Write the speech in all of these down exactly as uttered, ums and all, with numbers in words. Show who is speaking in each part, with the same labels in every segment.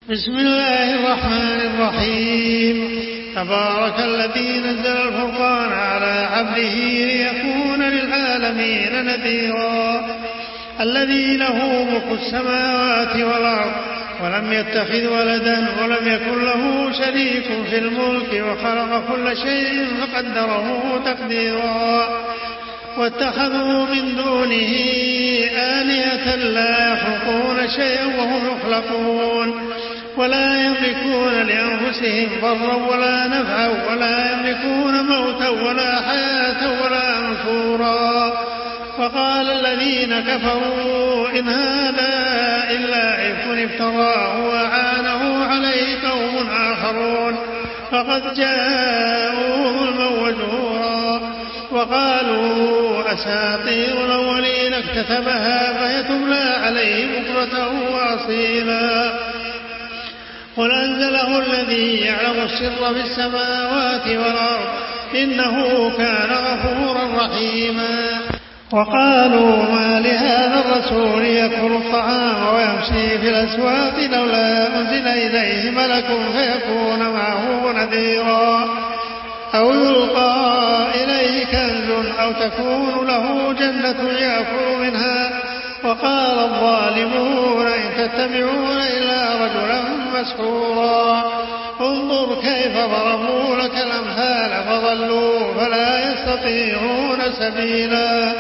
Speaker 1: بسم الله الرحمن الرحيم. تبارك الذي نزل الفرقان على عبده ليكون للعالمين نذيرا. الذي له ملك السماوات والأرض ولم يتخذ ولدا ولم يكن له شريك في الملك وخلق كل شيء فقدره تقديرا. واتخذوا من دونه آلهة لا يخلقون شيئا وهم يخلقون ولا يملكون لأنفسهم ضرا ولا نفعا ولا يملكون موتا ولا حياة ولا نشورا. وقال الذين كفروا إن هذا إلا إفك افتراه وأعانه عليه قوم آخرون فقد جاءوا ظلما وزورا. وقالوا أساطير الأولين اكتتبها فهي تملى عليه بكرة وأصيلا. قل أنزله الذي يعلم السر في السماوات والأرض إنه كان غفورا رحيما. وقالوا ما لهذا الرسول يأكل الطعام ويمشي في الأسواق لولا أنزل إليه ملك فيكون معه نذيرا أو يلقى إليه كنز أو تكون له جنة يأكل منها. وقال الظالمون إن تتبعون إلا رجلا مسحورا. انظر كيف ضربوا لك الأمثال فضلوا فلا يستطيعون سبيلا.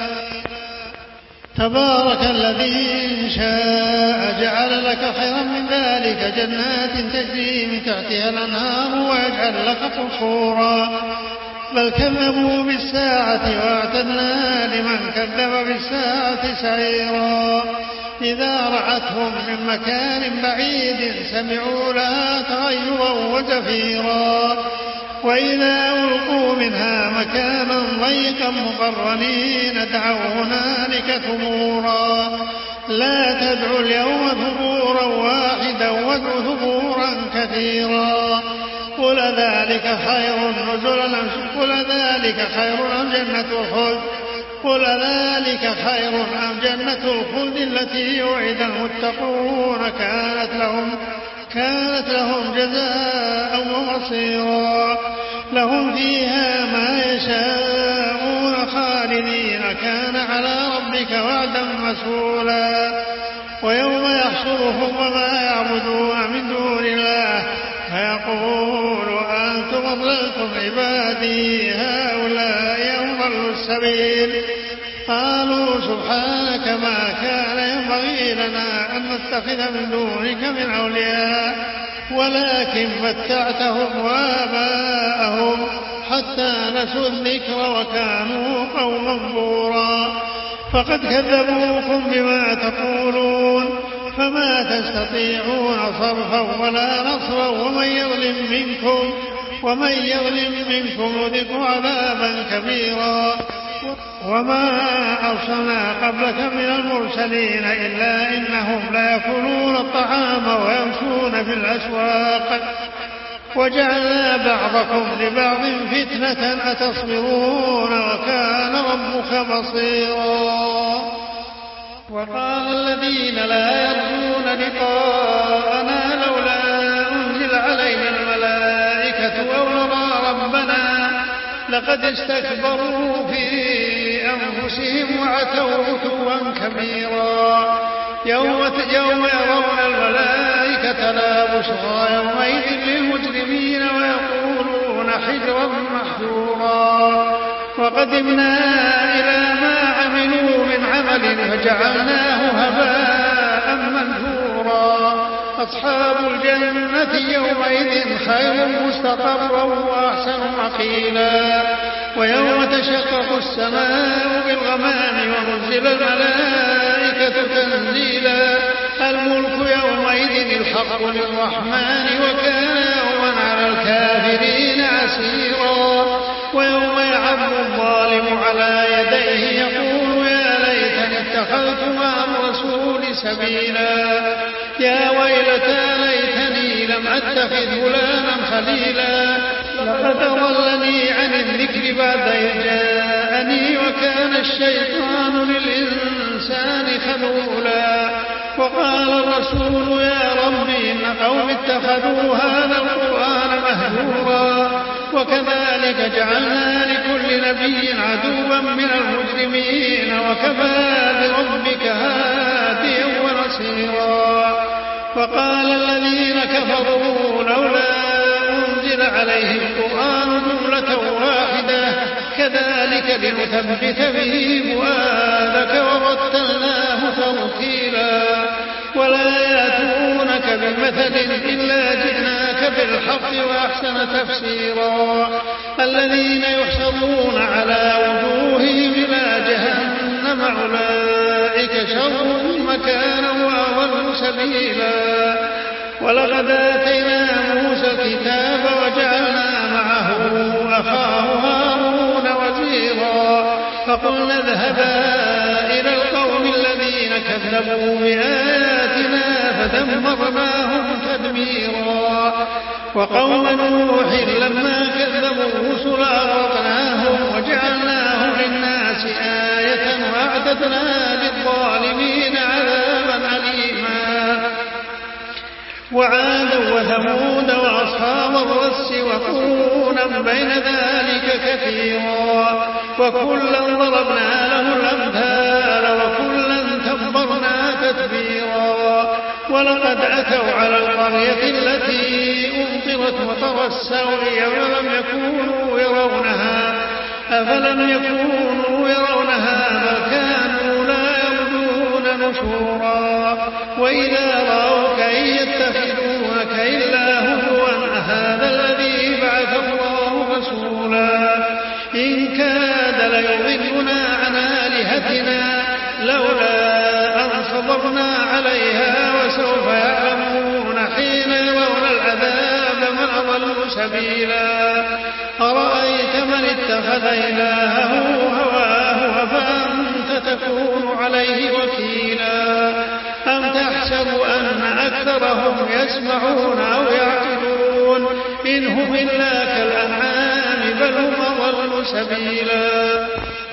Speaker 1: تبارك الذي إن شاء جعل لك خيرا من ذلك جنات تجري من تحتها الأنهار ويجعل لك قصورا. بل كذبوا بالساعة واعتدنا لمن كذب بالساعة سعيرا. إذا رأتهم من مكان بعيد سمعوا لها تغيرا وزفيرا. وإذا ألقوا منها مكانا ضيقا مقرنين دعوا هنالك ثبورا. لا تدعوا اليوم ثبورا واحدا وادعوا ثبورا كثيرا. قل ذلك خير نزلا قل ذلك خير أم جنة الخلد قل ذلك خير أم جنة الخلد التي وعد المتقون كانت لهم كانت لهم جزاء ومصيرا. لهم فيها ما يشاءون خالدين كان على ربك وعدا مسئولا. ويوم يحشرهم وما يعبدون من دون الله فيقول أنتم أضللتم عبادي هؤلاء أضلوا السبيل. قالوا سبحانك ما كان ينبغي لنا أن نتخذ من دونك من أولياء ولكن متعتهم وآباءهم حتى نسوا الذكر وكانوا قوما بورا. فقد كذبوكم بما تقولون فما تستطيعون صرفا ولا نصرا. ومن يظلم منكم ومن يظلم منكم نذقه عذابا كبيرا. وما أرسلنا قبلك من المرسلين إلا إنهم ليأكلون الطعام ويمشون في الأسواق وجعلنا بعضكم لبعض فتنة أتصبرون وكان ربك بصيرا. وقال الذين لا يرجون لقاءنا لولا أنزل علينا الملائكة أو نرى ربنا لقد استكبروا في أنفسهم وعتوا عتوا كبيرا. يوم يوم يرون الملائكة لا بشرى يومئذ للمجرمين ويقولون حجرا محجورا. وقدمنا إلى ما عملوا من عمل فجعلناه هباء منثورا. أصحاب الجنة يومئذ خير مستقرا وأحسن مقيلا. ويوم تشقق السماء بالغمام ونزل الملائكة تنزيلا. الملك يومئذ الحق للرحمن وكان يوما على الكافرين عسيرا. ويوم يعض الظالم على يديه يقول يا ليتني اتخذت مع الرسول سبيلا. يا ويلتى ليتني لم أتخذ فلانا خليلا لقد أضلني عن الذكر بعد إذ جاءني وكان الشيطان للإنسان خذولا. وقال الرسول يا رب إن قوم اتخذوا هذا القرآن مهجورا. وكذلك جعلنا لكل نبي عدوا من المجرمين وكفى بربك هاديا ونصيرا. وقال الذين كفروا لولا أنزل عليه القرآن جملة واحدة كذلك لنثبت به فؤادك ورتلناه ترتيلا. ولا يأتونك بمثل إلا جئناك بالحق وأحسن تفسيرا. الذين يحشرون على وجوههم إلى جهنم أولئك شر مكانا وأضل سبيلا. ولقد آتينا موسى الكتاب وجعلنا معه أخاه هارون وزيرا. فقلنا اذهبا إلى القوم الذين كذبوا بآياتنا فدمرناهم تدميرا. وقوم نوح لما كذبوا الرسل أغرقناهم وجعلناهم للناس آية وأعتدنا للظالمين عذابا أليما. وعادا وثمود وأصحاب الرس وقرونا بين ذلك كثيرا. وكلا ضربنا له الأمثال وكلا تبرنا تتبيرا. ولقد أتوا على القرية التي أمطرت مطر السوء أفلم يكونوا يرونها أفلم يكونوا يرونها بل كانوا لا يرجون نشورا. وإذا رأوك إن يتخذونك إلا هزوا أهذا الذي بعث الله رسولا. إن كاد ليضلنا عن آلهتنا لولا أن صبرنا عليها وسوف يعلمون حين يرون العذاب من أضل سبيلا. أرأيت من اتخذ إلهه هواه أفأنت تكون عليه وكيلا. أم تحسب أن أكثرهم يسمعون أو يعقلون إن هم إلا كالأنعام بل هم أضل سبيلا.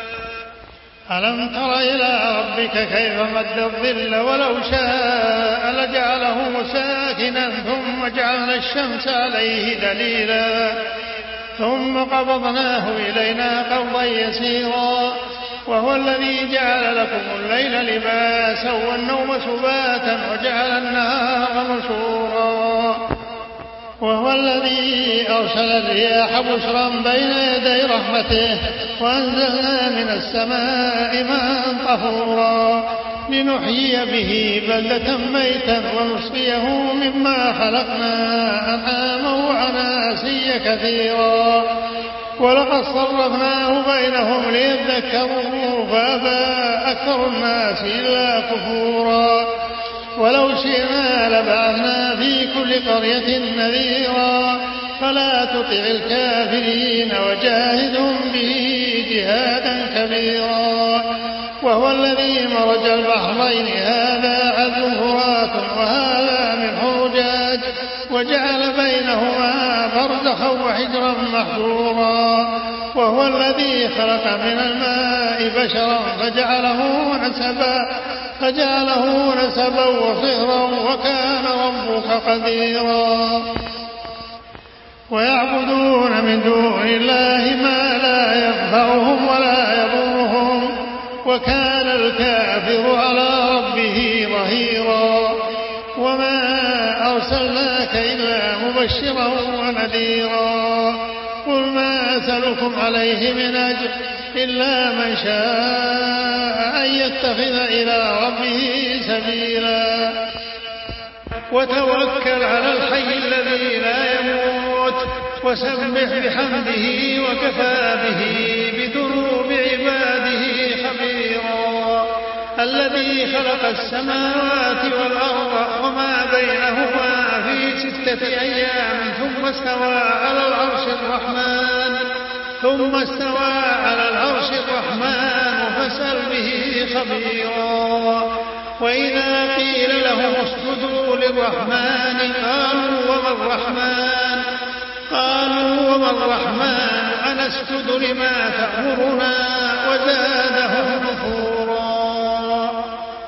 Speaker 2: ألم تر إلى ربك كيف مد الظل ولو شاء لجعله ساكنا ثم جعلنا الشمس عليه دليلا ثم قبضناه إلينا قبضا يسيرا. وهو الذي جعل لكم الليل لباسا والنوم سباتا وجعل النهار نشورا. وهو الذي أرسل الرياح بشرا بين يدي رحمته وأنزلنا من السماء ماء طهورا لنحيي به بلدة ميتا ونسقيه مما خلقنا أنعاما وأناسيا كثيرا. ولقد صرفناه بينهم ليذكروا فأبى أكثر الناس إلا كفورا. ولو شئنا لبعثنا في كل قرية نذيرا فلا تطع الكافرين وجاهدهم به جهادا كبيرا. وهو الذي مرج البحرين هذا عذب فرات وهذا من حجاج وجعل بينهما برزخا وحجرا محجورا. وهو الذي خلق من الماء بشرا فجعله نسبا فجعله نسبا وصهرا وكان ربك قديرا. ويعبدون من دون الله ما لا ينفعهم ولا يضرهم وكان الكافر على ربه ظهيرا. وما أرسلناك إلا مبشرا ونذيرا. قل ما أسألكم عليه من أجر إلا من شاء أن يتخذ إلى ربه سبيلا. وتوكل على الحي الذي لا يموت وسبح بحمده وكفى به بذنوب عباده خبيرا. الذي خلق السماوات والأرض وما بينهما في ستة أيام ثم استوى على العرش الرحمن ثم استوى على العرش الرحمن فاسأل به خبيرا. وإذا قيل لهم اسجدوا للرحمن قالوا وما الرحمن قالوا
Speaker 1: وقضى الرحمن أن اسجد لما تأمرنا وزادهم نفورا.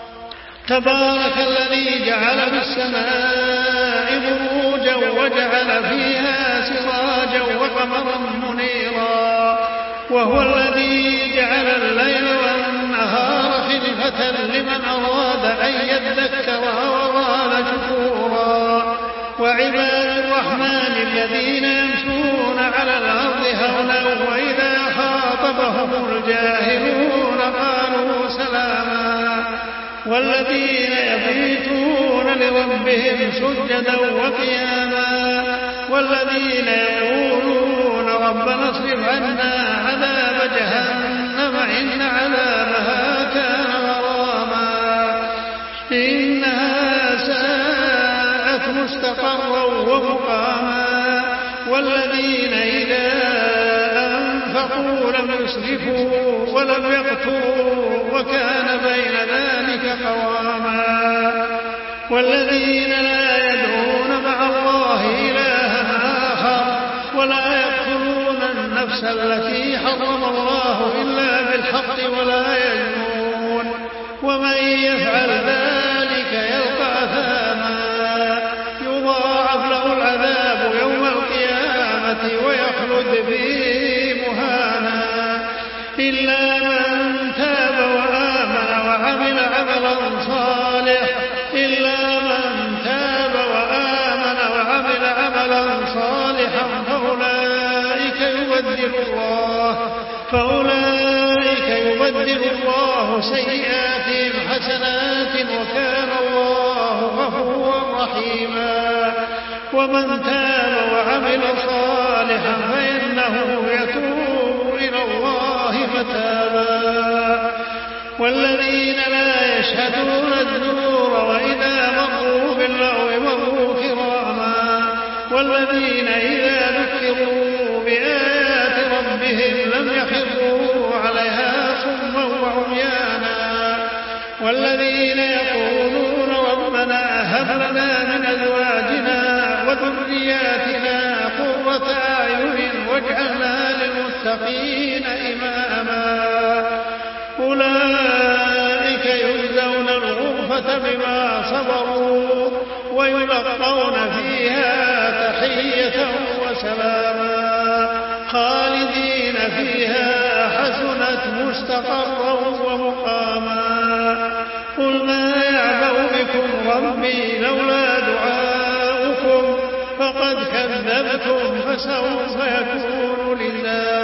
Speaker 1: تبارك الذي جعل في السماء بروجا وجعل فيها سراجا وقمرا منيرا، وهو الذي جعل الليل والنهار خلفة لمن أراد أن يذكر وأراد شكورا. وعباد الرحمن الذين يمشون على الأرض هونا وإذا خاطبهم الجاهلون قالوا سلاما، والذين يبيتون لربهم سجدا وقياما، والذين يقولون ربنا اصرف عنا عذاب جهنم إن عذابها كان غراما إنها ساءت مستقرا ومقاما. والذين إذا أنفقوا لم يسرفوا ولم يقتروا وكان بين ذلك قواما. والذين لا يدعون مع الله إلها آخر ولا يقتلون النفس التي حرم الله إلا بالحق ولا يزنون، ومن يفعل ذلك يلقى أثاما يضاعف له العذاب يوم القيامة ويخلد فيه مهانا إلا من تاب وآمن وعمل عملا صالحا إلا من تاب وآمن وعمل عملا صالحا فأولئك يبدل الله فأولئك يبدل الله سيئاتهم حسنات وكان الله غفورا رحيما. ومن تاب وعمل صالحا فإنه يتوب إلى الله متابا. والذين لا يشهدون الزور وإذا مروا باللغو مروا كراما. والذين إذا ذكروا بآيات ربهم لم يخروا عليها صما وعميانا. والذين يقولون ربنا هب لنا من أزواجنا وذرياتنا قرة أعين واجعلنا للمتقين إماما. أولئك يجزون الغرفة بما صبروا ويلقون فيها تحية وسلاما خالدين فيها حسنت مستقرا ومقاما. قل ما يعبأ بكم ربي لولا دعاؤكم فقد كذبتم فسوف يكون لزاما.